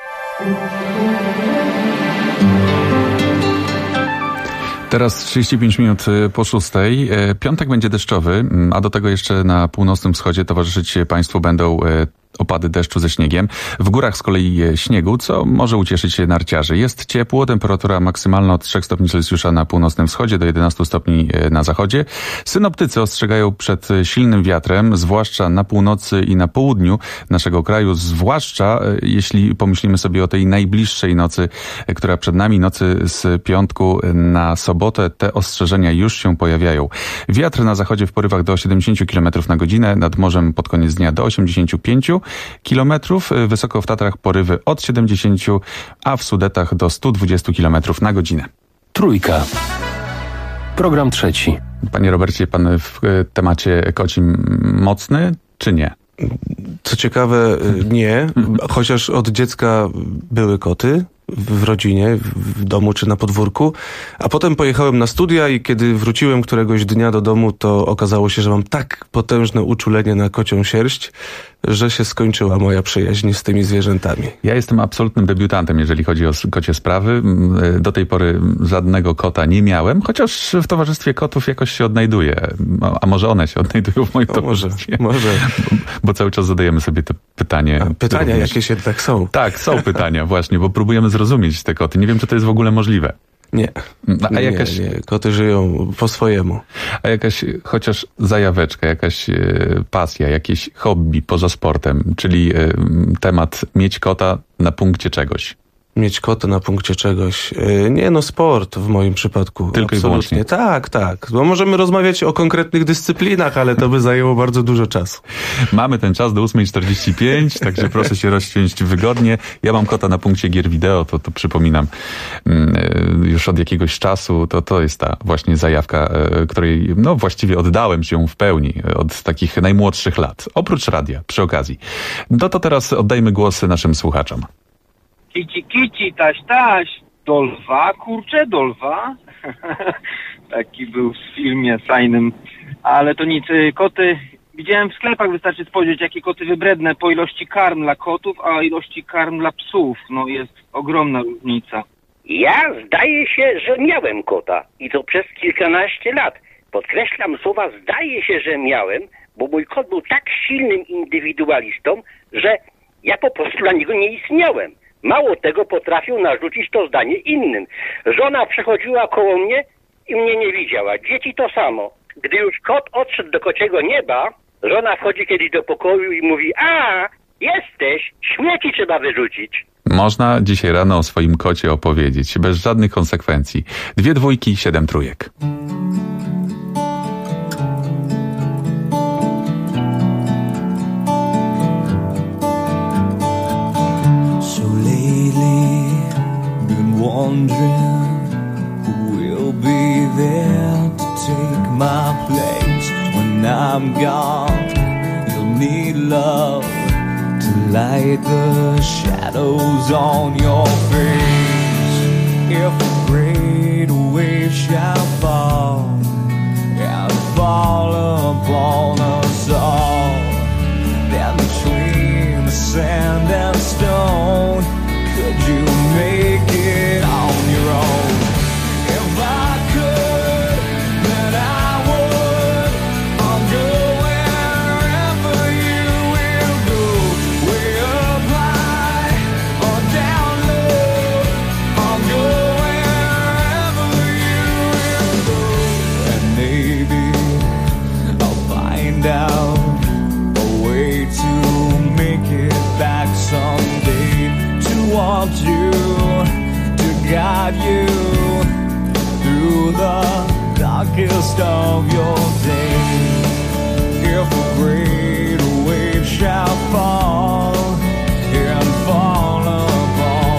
Teraz 35 minut po 6:00. Piątek będzie deszczowy, a do tego jeszcze na północnym wschodzie towarzyszyć Państwu będą opady deszczu ze śniegiem. W górach z kolei śniegu, co może ucieszyć narciarzy. Jest ciepło, temperatura maksymalna od 3 stopni Celsjusza na północnym wschodzie do 11 stopni na zachodzie. Synoptycy ostrzegają przed silnym wiatrem, zwłaszcza na północy i na południu naszego kraju, zwłaszcza jeśli pomyślimy sobie o tej najbliższej nocy, która przed nami, nocy z piątku na sobotę. Te ostrzeżenia już się pojawiają. Wiatr na zachodzie w porywach do 70 km na godzinę, nad morzem pod koniec dnia do 85 km, wysoko w Tatrach porywy od 70, a w Sudetach do 120 km na godzinę. Trójka. Program trzeci. Panie Robercie, pan w temacie kocim mocny, czy nie? Co ciekawe, nie, chociaż od dziecka były koty w rodzinie, w domu czy na podwórku, a potem pojechałem na studia i kiedy wróciłem któregoś dnia do domu, to okazało się, że mam tak potężne uczulenie na kocią sierść, że się skończyła moja przyjaźń z tymi zwierzętami. Ja jestem absolutnym debiutantem, jeżeli chodzi o kocie sprawy. Do tej pory żadnego kota nie miałem, chociaż w towarzystwie kotów jakoś się odnajduję. A może one się odnajdują w moim towarzystwie? Może. Bo cały czas zadajemy sobie to pytanie. A pytania jakieś jednak są. Tak, są pytania właśnie, bo próbujemy zrozumieć te koty. Nie wiem, czy to jest w ogóle możliwe. Nie. Nie. Koty żyją po swojemu. A jakaś chociaż zajaweczka, jakaś pasja, jakieś hobby poza sportem, czyli temat mieć kota na punkcie czegoś. Mieć kota na punkcie czegoś. Nie, no sport w moim przypadku. Tylko absolutnie. I wyłącznie. Tak. Bo możemy rozmawiać o konkretnych dyscyplinach, ale to by zajęło bardzo dużo czasu. Mamy ten czas do 8:45, także proszę się rozciąć wygodnie. Ja mam kota na punkcie gier wideo, to przypominam już od jakiegoś czasu. To jest ta właśnie zajawka, której no właściwie oddałem się w pełni od takich najmłodszych lat. Oprócz radia, przy okazji. No to teraz oddajmy głos naszym słuchaczom. Kici, taś, do lwa, kurczę, do lwa. Taki był w filmie fajnym, ale to nic, koty, widziałem w sklepach, wystarczy spojrzeć, jakie koty wybredne po ilości karm dla kotów, a ilości karm dla psów, no jest ogromna różnica. Ja zdaje się, że miałem kota i to przez kilkanaście lat. Podkreślam słowa zdaje się, że miałem, bo mój kot był tak silnym indywidualistą, że ja po prostu dla niego nie istniałem. Mało tego, potrafił narzucić to zdanie innym. Żona przechodziła koło mnie i mnie nie widziała. Dzieci to samo. Gdy już kot odszedł do kociego nieba, żona wchodzi kiedyś do pokoju i mówi: a, jesteś, śmieci trzeba wyrzucić. Można dzisiaj rano o swoim kocie opowiedzieć, bez żadnych konsekwencji. 2 dwójki, 7 trójek. Wondering who will be there to take my place when I'm gone. You'll need love to light the shadows on your face. If a great wave shall fall and fall upon us all, then between the sand and stone, could you make it on your own? If I could, then I would. I'll go wherever you will go. Way up high or down low. I'll go wherever you will go. And maybe I'll find out a way to make it back someday. To want you, to guide you through the darkest of your days. If a great wave shall fall and fall upon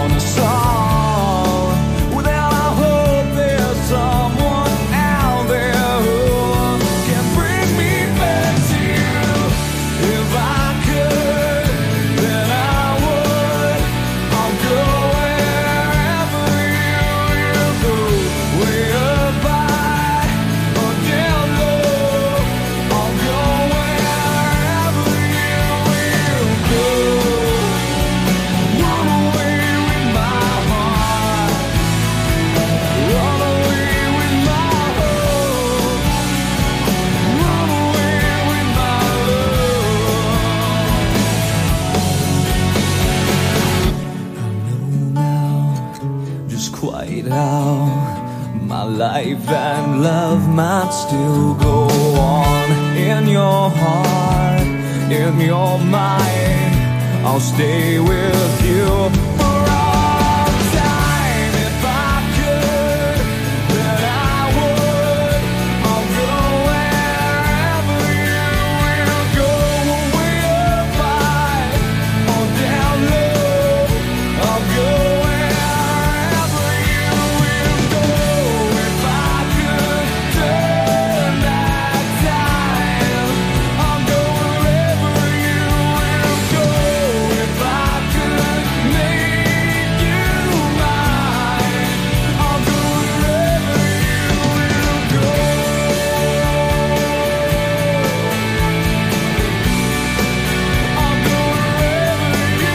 life and love might still go on. In your heart, in your mind, I'll stay with you for all time. If I could, then I would. I'll go wherever you will go. Way up high or down low, I'll go wherever you will go. If I could turn back time, I'll go wherever you will go. If I could make you mine, I'll go wherever you will go. I'll go wherever you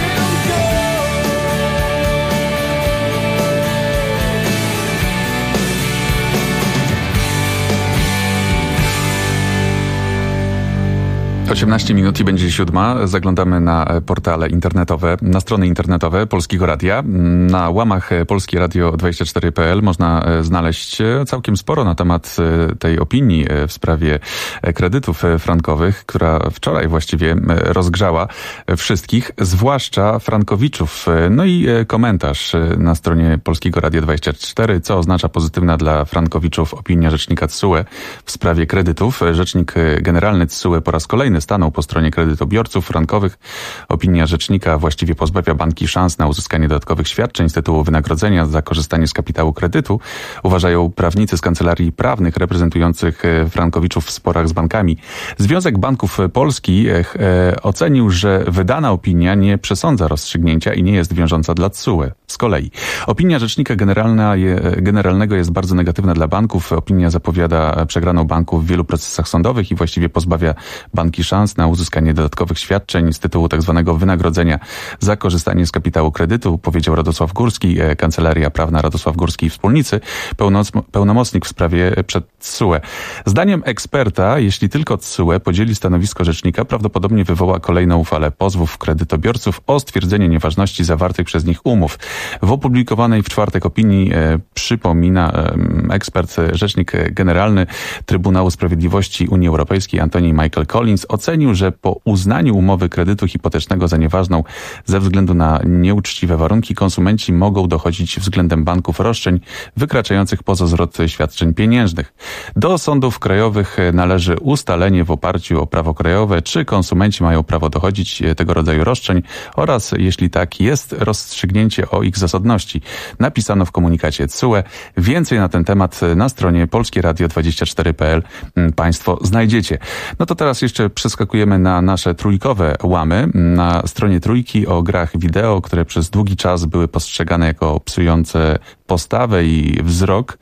will go. 18 minut i będzie 7. Zaglądamy na portale internetowe, na strony internetowe Polskiego Radia. Na łamach polskieradio24.pl można znaleźć całkiem sporo na temat tej opinii w sprawie kredytów frankowych, która wczoraj właściwie rozgrzała wszystkich, zwłaszcza frankowiczów. No i komentarz na stronie Polskiego Radia 24, co oznacza pozytywna dla frankowiczów opinia rzecznika TSUE w sprawie kredytów. Rzecznik generalny TSUE po raz kolejny stanął po stronie kredytobiorców frankowych. Opinia rzecznika właściwie pozbawia banki szans na uzyskanie dodatkowych świadczeń z tytułu wynagrodzenia za korzystanie z kapitału kredytu, uważają prawnicy z kancelarii prawnych reprezentujących frankowiczów w sporach z bankami. Związek Banków Polskich ocenił, że wydana opinia nie przesądza rozstrzygnięcia i nie jest wiążąca dla TSUE. Z kolei opinia rzecznika generalnego jest bardzo negatywna dla banków. Opinia zapowiada przegraną banków w wielu procesach sądowych i właściwie pozbawia banki szans na uzyskanie dodatkowych świadczeń z tytułu tzw. wynagrodzenia za korzystanie z kapitału kredytu, powiedział Radosław Górski, Kancelaria Prawna Radosław Górski i Wspólnicy, pełnomocnik w sprawie przed TSUE. Zdaniem eksperta, jeśli tylko TSUE podzieli stanowisko rzecznika, prawdopodobnie wywoła kolejną falę pozwów kredytobiorców o stwierdzenie nieważności zawartych przez nich umów. W opublikowanej w czwartek opinii przypomina ekspert, rzecznik generalny Trybunału Sprawiedliwości Unii Europejskiej Antoni Michael Collins ocenił, że po uznaniu umowy kredytu hipotecznego za nieważną ze względu na nieuczciwe warunki, konsumenci mogą dochodzić względem banków roszczeń wykraczających poza zwrot świadczeń pieniężnych. Do sądów krajowych należy ustalenie w oparciu o prawo krajowe, czy konsumenci mają prawo dochodzić tego rodzaju roszczeń oraz, jeśli tak jest, rozstrzygnięcie o ich zasadności. Napisano w komunikacie TSUE. Więcej na ten temat na stronie polskieradio24.pl Państwo znajdziecie. No to teraz jeszcze przeskakujemy na nasze trójkowe łamy. Na stronie Trójki o grach wideo, które przez długi czas były postrzegane jako psujące postawę i wzrok.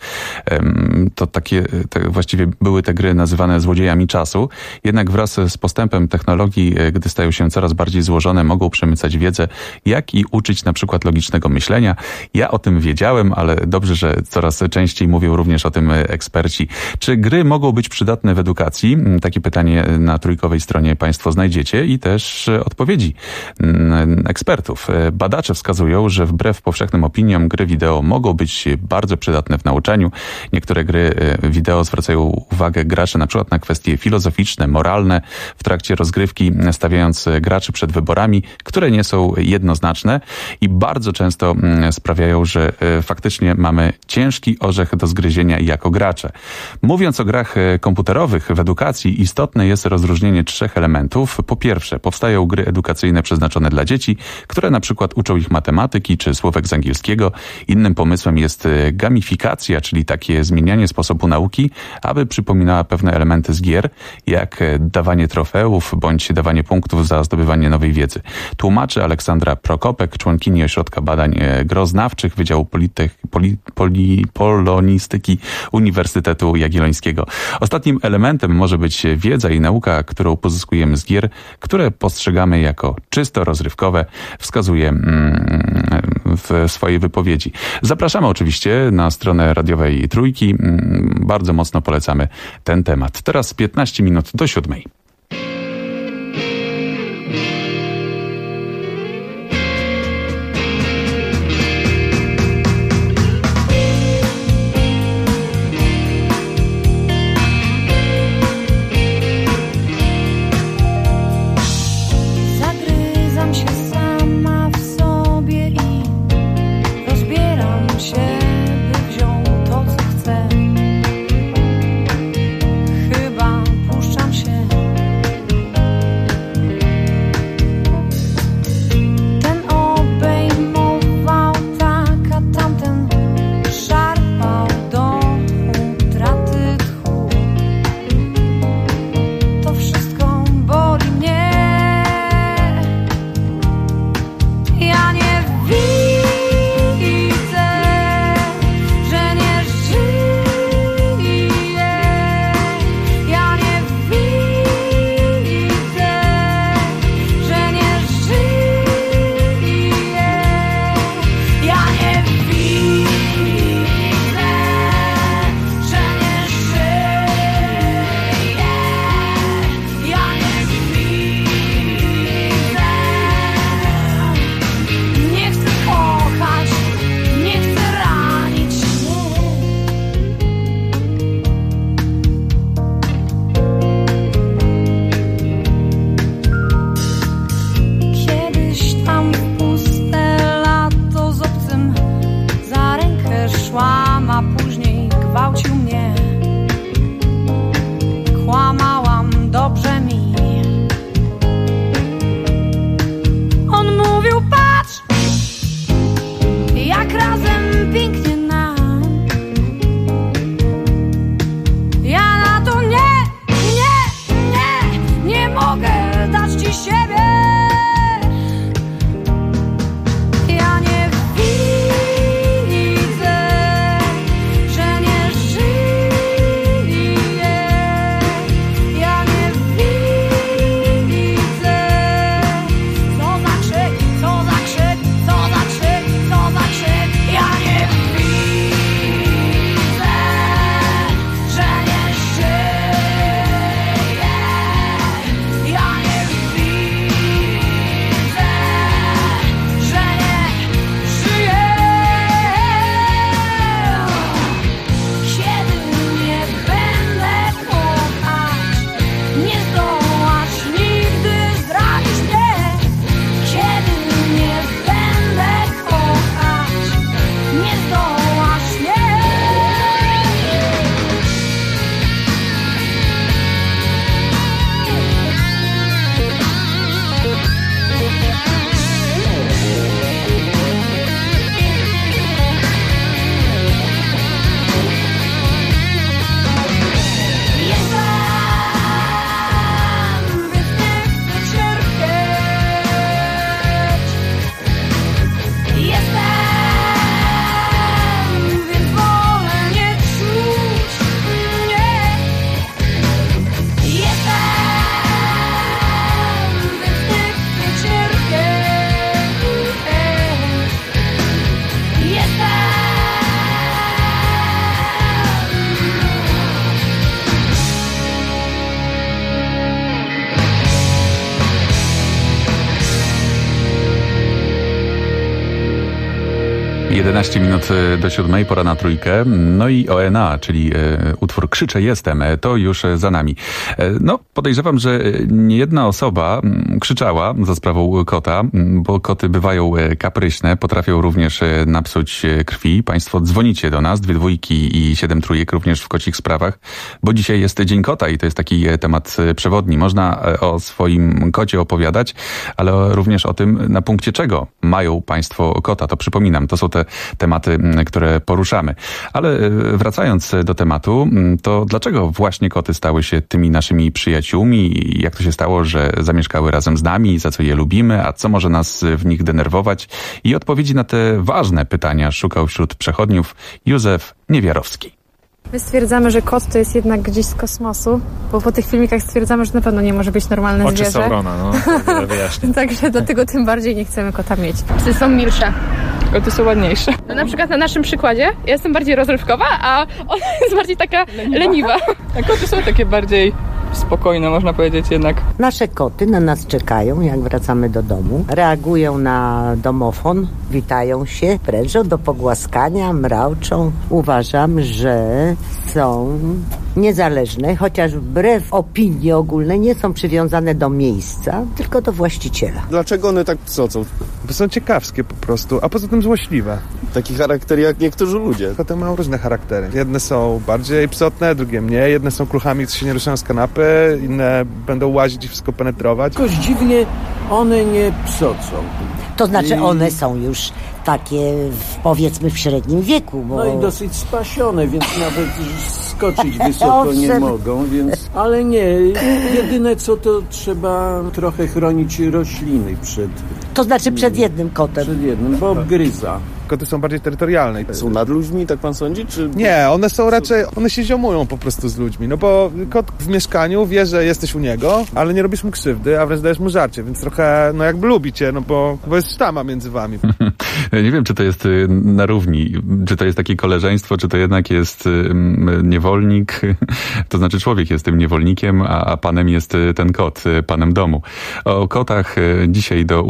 To właściwie były te gry nazywane złodziejami czasu. Jednak wraz z postępem technologii, gdy stają się coraz bardziej złożone, mogą przemycać wiedzę, jak i uczyć na przykład logicznego myślenia. Ja o tym wiedziałem, ale dobrze, że coraz częściej mówią również o tym eksperci. Czy gry mogą być przydatne w edukacji? Takie pytanie na trójkowej stronie Państwo znajdziecie i też odpowiedzi ekspertów. Badacze wskazują, że wbrew powszechnym opiniom gry wideo mogą być bardzo przydatne w nauczaniu. Niektóre gry wideo zwracają uwagę graczy na przykład na kwestie filozoficzne, moralne w trakcie rozgrywki, stawiając graczy przed wyborami, które nie są jednoznaczne i bardzo często sprawiają, że faktycznie mamy ciężki orzech do zgryzienia jako gracze. Mówiąc o grach komputerowych w edukacji, istotne jest rozróżnienie trzech elementów. Po pierwsze, powstają gry edukacyjne przeznaczone dla dzieci, które na przykład uczą ich matematyki czy słówek z angielskiego. Innym pomysłem jest gamifikacja, czyli takie zmienianie sposobu nauki, aby przypominała pewne elementy z gier, jak dawanie trofeów bądź dawanie punktów za zdobywanie nowej wiedzy. Tłumaczy Aleksandra Prokopek, członkini Ośrodka Badań Groznawczych Wydziału Polonistyki Uniwersytetu Jagiellońskiego. Ostatnim elementem może być wiedza i nauka, którą pozyskujemy z gier, które postrzegamy jako czysto rozrywkowe, wskazuje w swojej wypowiedzi. Zapraszamy oczywiście na stronę radiowej Trójki. Bardzo mocno polecamy ten temat. Teraz 15 minut do 7. 11 minut do 7, pora na trójkę. No i ONA, czyli utwór Krzyczę Jestem, to już za nami. No, podejrzewam, że niejedna osoba krzyczała za sprawą kota, bo koty bywają kapryśne, potrafią również napsuć krwi. Państwo dzwonicie do nas, 2 dwójki i 7 trójek, również w kocich sprawach, bo dzisiaj jest Dzień Kota i to jest taki temat przewodni. Można o swoim kocie opowiadać, ale również o tym, na punkcie czego mają państwo kota. To przypominam, to są te tematy, które poruszamy. Ale wracając do tematu, to dlaczego właśnie koty stały się tymi naszymi przyjaciółmi? Jak to się stało, że zamieszkały razem z nami? Za co je lubimy? A co może nas w nich denerwować? I odpowiedzi na te ważne pytania szukał wśród przechodniów Józef Niewiarowski. My stwierdzamy, że kot to jest jednak gdzieś z kosmosu, bo po tych filmikach stwierdzamy, że na pewno nie może być normalne zwierzę. Oczy Saurona, no, to wyjaśnię. Także dlatego tym bardziej nie chcemy kota mieć. Psy są milsze. Koty są ładniejsze. No na przykład na naszym przykładzie ja jestem bardziej rozrywkowa, a ona jest bardziej taka leniwa. A koty są takie bardziej spokojne, można powiedzieć jednak. Nasze koty na nas czekają, jak wracamy do domu. Reagują na domofon, witają się, prężą do pogłaskania, mrauczą. Uważam, że są niezależne, chociaż wbrew opinii ogólnej nie są przywiązane do miejsca, tylko do właściciela. Dlaczego one tak psocą? Bo są ciekawskie po prostu, a poza tym złośliwe. Taki charakter jak niektórzy ludzie. Koty mają różne charaktery. Jedne są bardziej psotne, drugie mniej. Jedne są kluchami, co się nie ruszają z kanapy, inne będą łazić i wszystko penetrować. Jakoś dziwnie one nie psocą. To znaczy one są już takie powiedzmy w średnim wieku. Bo... No i dosyć spasione, więc nawet skoczyć wysoko nie mogą, więc... Ale nie, jedyne co to trzeba trochę chronić rośliny przed... To znaczy przed jednym kotem. Przed jednym, bo obgryza. Koty są bardziej terytorialne. Są nad ludźmi, tak pan sądzi? Czy... Nie, one są raczej, one się ziomują po prostu z ludźmi, no bo kot w mieszkaniu wie, że jesteś u niego, ale nie robisz mu krzywdy, a wręcz dajesz mu żarcie, więc trochę, no jakby lubi cię, no bo jest sztama między wami. Nie wiem, czy to jest na równi, czy to jest takie koleżeństwo, czy to jednak jest niewolnik, to znaczy człowiek jest tym niewolnikiem, a panem jest ten kot, panem domu. O kotach dzisiaj do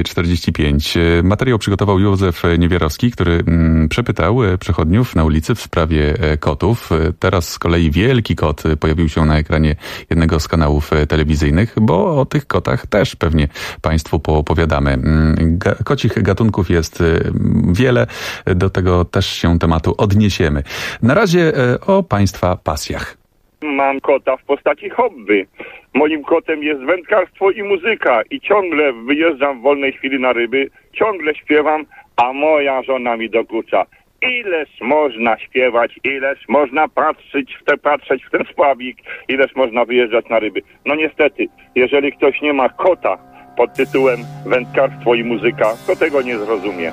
8:45. Materiał przygotował Józef Niewiarowski, który przepytał przechodniów na ulicy w sprawie kotów. Teraz z kolei wielki kot pojawił się na ekranie jednego z kanałów telewizyjnych, bo o tych kotach też pewnie państwu poopowiadamy. Kocich gatunków jest wiele, do tego też się tematu odniesiemy. Na razie o państwa pasjach. Mam kota w postaci hobby. Moim kotem jest wędkarstwo i muzyka i ciągle wyjeżdżam w wolnej chwili na ryby, ciągle śpiewam, a moja żona mi dokucza. Ileż można śpiewać, ileż można patrzeć w ten spławik, ileż można wyjeżdżać na ryby. No niestety, jeżeli ktoś nie ma kota pod tytułem wędkarstwo i muzyka, to tego nie zrozumie.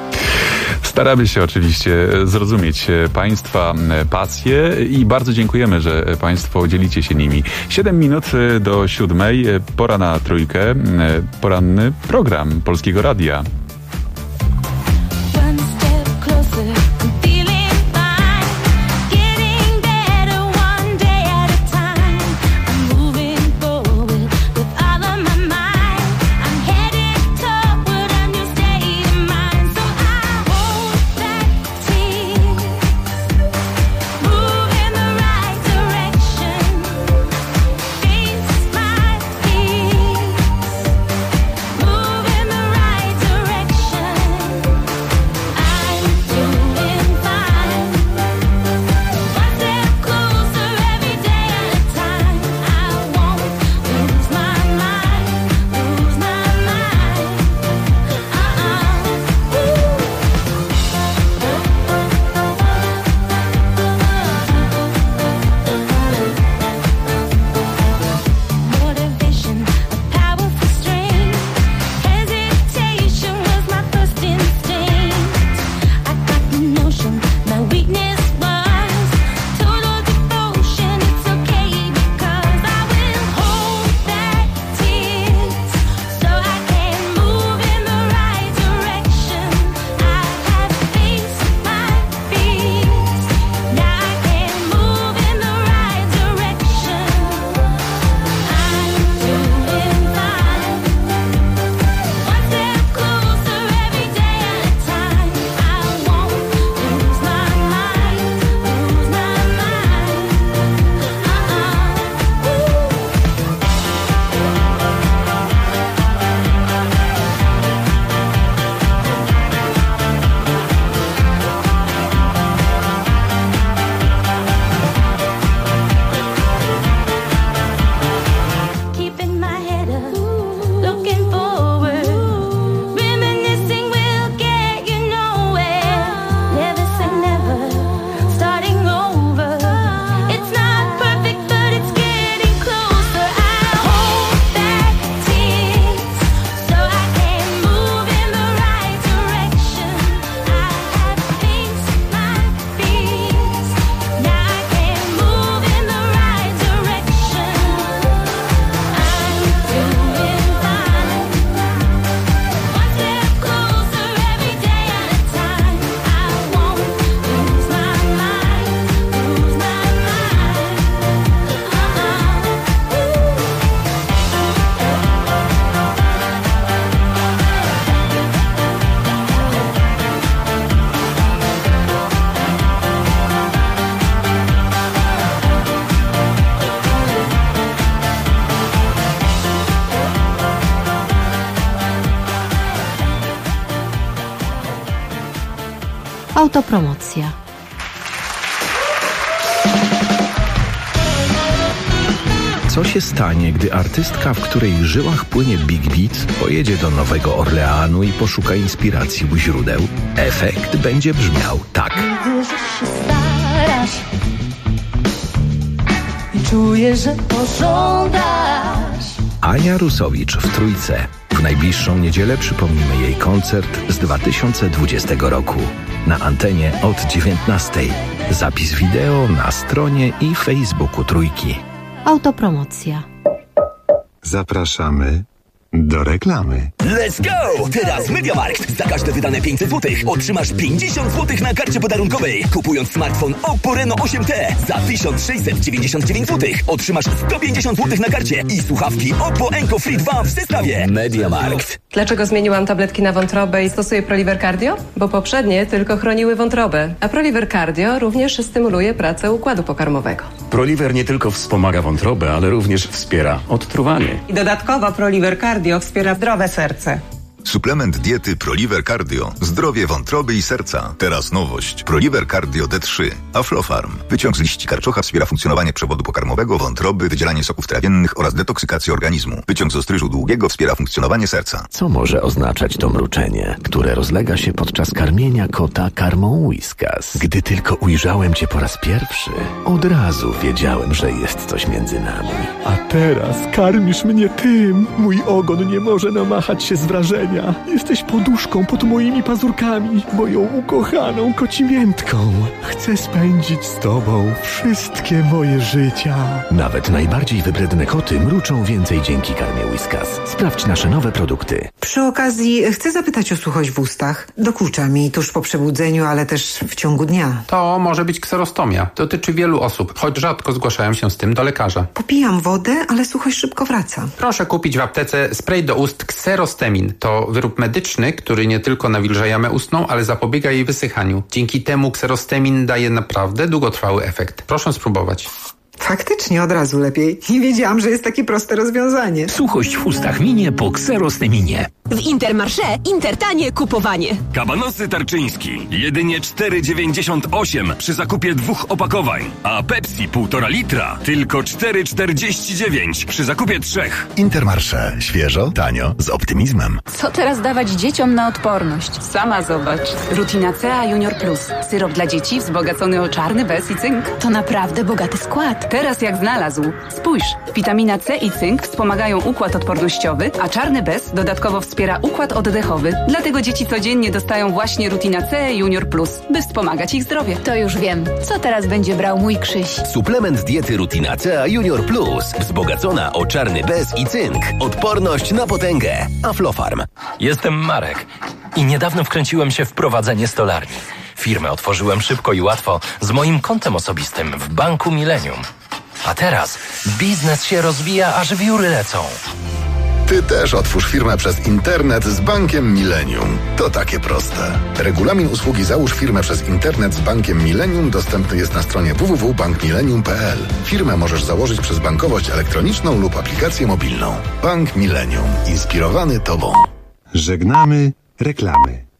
Staramy się oczywiście zrozumieć państwa pasje i bardzo dziękujemy, że państwo dzielicie się nimi. 7 minut do 7, pora na trójkę, poranny program Polskiego Radia. Moving the right direction. Autopromocja. Co się stanie, gdy artystka, w której żyłach płynie Big Beat, pojedzie do Nowego Orleanu i poszuka inspiracji u źródeł? Efekt będzie brzmiał tak. Widzę, że się starasz i czuję, że pożądasz. Ania Rusowicz w Trójce. W najbliższą niedzielę przypomnimy jej koncert z 2020 roku. Na antenie od 19:00. Zapis wideo na stronie i Facebooku Trójki. Autopromocja. Zapraszamy do reklamy. Let's go! Teraz MediaMarkt. Za każde wydane 500 zł otrzymasz 50 zł na karcie podarunkowej. Kupując smartfon Oppo Reno 8T za 1699 zł otrzymasz 150 zł na karcie i słuchawki Oppo Enco Free 2 w zestawie. MediaMarkt. Dlaczego zmieniłam tabletki na wątrobę i stosuję Proliver Cardio? Bo poprzednie tylko chroniły wątrobę, a Proliver Cardio również stymuluje pracę układu pokarmowego. Proliver nie tylko wspomaga wątrobę, ale również wspiera odtruwanie. I dodatkowo Proliver Cardio wspiera zdrowe serce. Suplement diety Proliver Cardio. Zdrowie wątroby i serca. Teraz nowość. Proliver Cardio D3. Aflofarm. Wyciąg z liści karczocha wspiera funkcjonowanie przewodu pokarmowego, wątroby, wydzielanie soków trawiennych oraz detoksykację organizmu. Wyciąg z ostryżu długiego wspiera funkcjonowanie serca. Co może oznaczać to mruczenie, które rozlega się podczas karmienia kota karmą Whiskas? Gdy tylko ujrzałem cię po raz pierwszy, od razu wiedziałem, że jest coś między nami. A teraz karmisz mnie tym. Mój ogon nie może namachać się z wrażenia. Jesteś poduszką pod moimi pazurkami, moją ukochaną kocimiętką. Chcę spędzić z tobą wszystkie moje życia. Nawet najbardziej wybredne koty mruczą więcej dzięki karmie Whiskas. Sprawdź nasze nowe produkty. Przy okazji chcę zapytać o suchość w ustach. Dokucza mi tuż po przebudzeniu, ale też w ciągu dnia. To może być kserostomia. Dotyczy wielu osób, choć rzadko zgłaszają się z tym do lekarza. Popijam wodę, ale suchość szybko wraca. Proszę kupić w aptece spray do ust Xerostemin. To wyrób medyczny, który nie tylko nawilża jamę ustną, ale zapobiega jej wysychaniu. Dzięki temu Xerostemin daje naprawdę długotrwały efekt. Proszę spróbować. Faktycznie od razu lepiej. Nie wiedziałam, że jest takie proste rozwiązanie. Suchość w ustach minie po Xerosteminie. W Intermarché Intertanie kupowanie. Kabanosy Tarczyński. Jedynie 4,98 przy zakupie 2 opakowań. A Pepsi 1,5 litra tylko 4,49 przy zakupie 3. Intermarché. Świeżo, tanio, z optymizmem. Co teraz dawać dzieciom na odporność? Sama zobacz. Rutina C Junior Plus. Syrop dla dzieci wzbogacony o czarny bez i cynk. To naprawdę bogaty skład. Teraz jak znalazł. Spójrz, witamina C i cynk wspomagają układ odpornościowy, a czarny bez dodatkowo wspiera układ oddechowy. Dlatego dzieci codziennie dostają właśnie Rutina C Junior Plus, by wspomagać ich zdrowie. To już wiem. Co teraz będzie brał mój Krzyś? Suplement diety Rutina C Junior Plus. Wzbogacona o czarny bez i cynk. Odporność na potęgę. Aflofarm. Jestem Marek i niedawno wkręciłem się w prowadzenie stolarni. Firmę otworzyłem szybko i łatwo z moim kontem osobistym w Banku Millennium. A teraz biznes się rozwija, aż wióry lecą. Ty też otwórz firmę przez internet z Bankiem Millennium. To takie proste. Regulamin usługi Załóż firmę przez internet z Bankiem Millennium dostępny jest na stronie www.bankmillennium.pl. Firmę możesz założyć przez bankowość elektroniczną lub aplikację mobilną. Bank Millennium. Inspirowany Tobą. Żegnamy reklamy.